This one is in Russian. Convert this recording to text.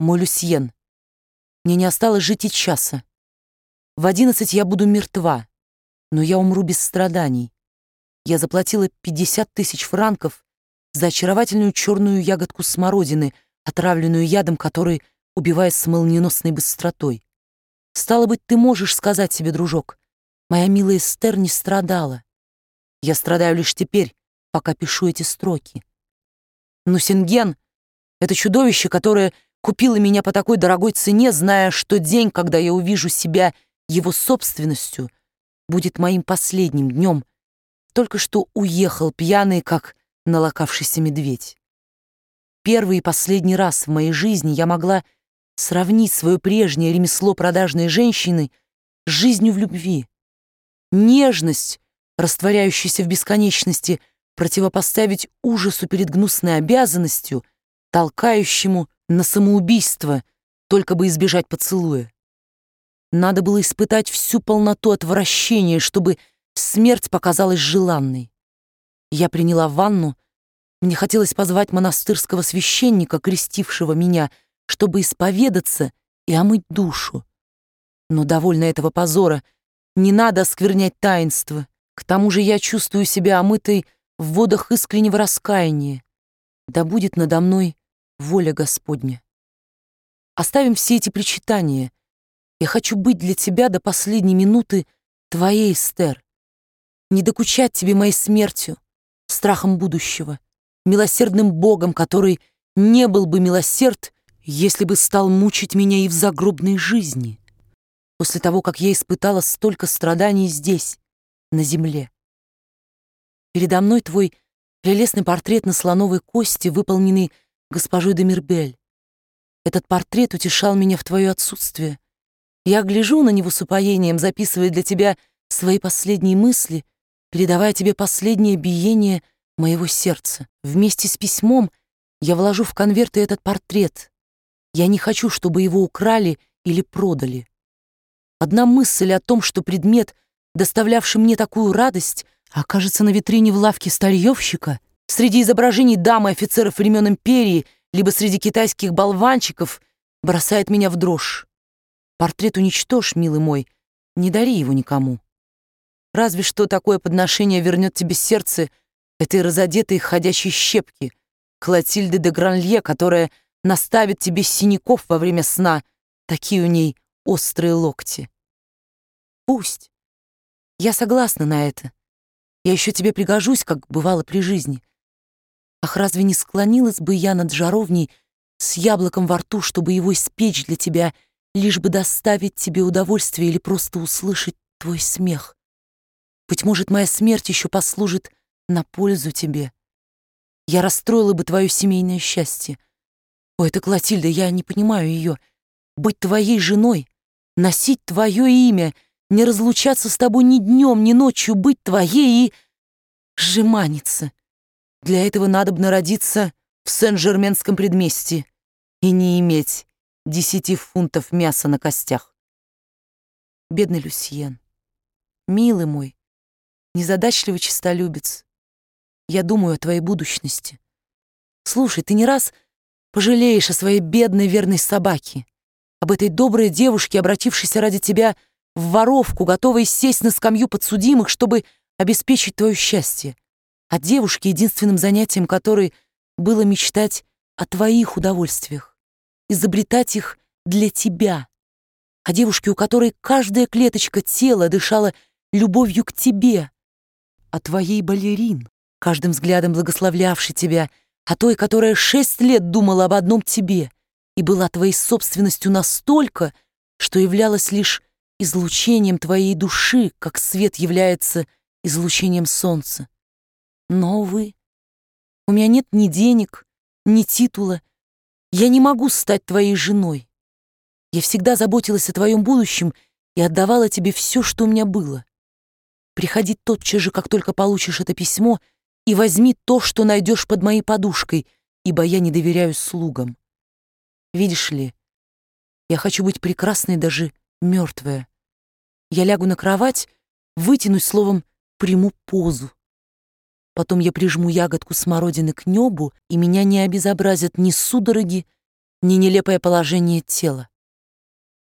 Мой Люсьен, мне не осталось жить и часа. В 11 я буду мертва, но я умру без страданий. Я заплатила 50 000 франков за очаровательную черную ягодку смородины, отравленную ядом, который убивает с молниеносной быстротой. Стало быть, ты можешь сказать себе, дружок, моя милая Эстер не страдала. Я страдаю лишь теперь, пока пишу эти строки. Но Синген — это чудовище, которое купило меня по такой дорогой цене, зная, что день, когда я увижу себя его собственностью, будет моим последним днем. Только что уехал пьяный, как налокавшийся медведь. Первый и последний раз в моей жизни я могла сравнить свое прежнее ремесло продажной женщины с жизнью в любви. Нежность, растворяющаяся в бесконечности, противопоставить ужасу перед гнусной обязанностью, толкающему на самоубийство, только бы избежать поцелуя. Надо было испытать всю полноту отвращения, чтобы смерть показалась желанной. Я приняла ванну. Мне хотелось позвать монастырского священника, крестившего меня, чтобы исповедаться и омыть душу. Но довольно этого позора. Не надо осквернять таинство. К тому же я чувствую себя омытой в водах искреннего раскаяния. Да будет надо мной воля Господня. Оставим все эти причитания. Я хочу быть для тебя до последней минуты твоей, Эстер. Не докучать тебе моей смертью, страхом будущего, милосердным Богом, который не был бы милосерд, если бы стал мучить меня и в загробной жизни, после того, как я испытала столько страданий здесь, на земле. Передо мной твой прелестный портрет на слоновой кости, выполненный госпожой де Мирбель. Этот портрет утешал меня в твое отсутствие. Я гляжу на него с упоением, записывая для тебя свои последние мысли, передавая тебе последнее биение моего сердца. Вместе с письмом я вложу в конверт и этот портрет. Я не хочу, чтобы его украли или продали. Одна мысль о том, что предмет, доставлявший мне такую радость, окажется на витрине в лавке старьевщика, среди изображений дам и офицеров времен империи, либо среди китайских болванчиков, бросает меня в дрожь. Портрет уничтожь, милый мой, не дари его никому. Разве что такое подношение вернет тебе сердце этой разодетой ходячей щепки, Клотильды де Гранлье, которая наставит тебе синяков во время сна, такие у ней острые локти. Пусть. Я согласна на это. Я еще тебе пригожусь, как бывало при жизни. Ах, разве не склонилась бы я над жаровней с яблоком во рту, чтобы его испечь для тебя, лишь бы доставить тебе удовольствие или просто услышать твой смех? Быть может, моя смерть еще послужит на пользу тебе. Я расстроила бы твое семейное счастье. О, это Клотильда, я не понимаю ее. Быть твоей женой, носить твое имя, не разлучаться с тобой ни днем, ни ночью, быть твоей и жеманиться. Для этого надобно родиться в Сен-Жерменском предместье и не иметь 10 фунтов мяса на костях. Бедный Люсьен, милый мой, незадачливый честолюбец, я думаю о твоей будущности. Слушай, ты не раз пожалеешь о своей бедной верной собаке, об этой доброй девушке, обратившейся ради тебя в воровку, готовой сесть на скамью подсудимых, чтобы обеспечить твое счастье, о девушке, единственным занятием которой было мечтать о твоих удовольствиях, изобретать их для тебя, о девушке, у которой каждая клеточка тела дышала любовью к тебе, о твоей балерин, каждым взглядом благословлявшей тебя, о той, которая 6 лет думала об одном тебе и была твоей собственностью настолько, что являлась лишь излучением твоей души, как свет является излучением солнца. Но, увы, у меня нет ни денег, ни титула. Я не могу стать твоей женой. Я всегда заботилась о твоем будущем и отдавала тебе все, что у меня было. Приходи тотчас же, как только получишь это письмо, и возьми то, что найдешь под моей подушкой, ибо я не доверяю слугам. Видишь ли, я хочу быть прекрасной, даже мертвая. Я лягу на кровать, вытянусь, словом, приму позу. Потом я прижму ягодку смородины к небу, и меня не обезобразят ни судороги, ни нелепое положение тела.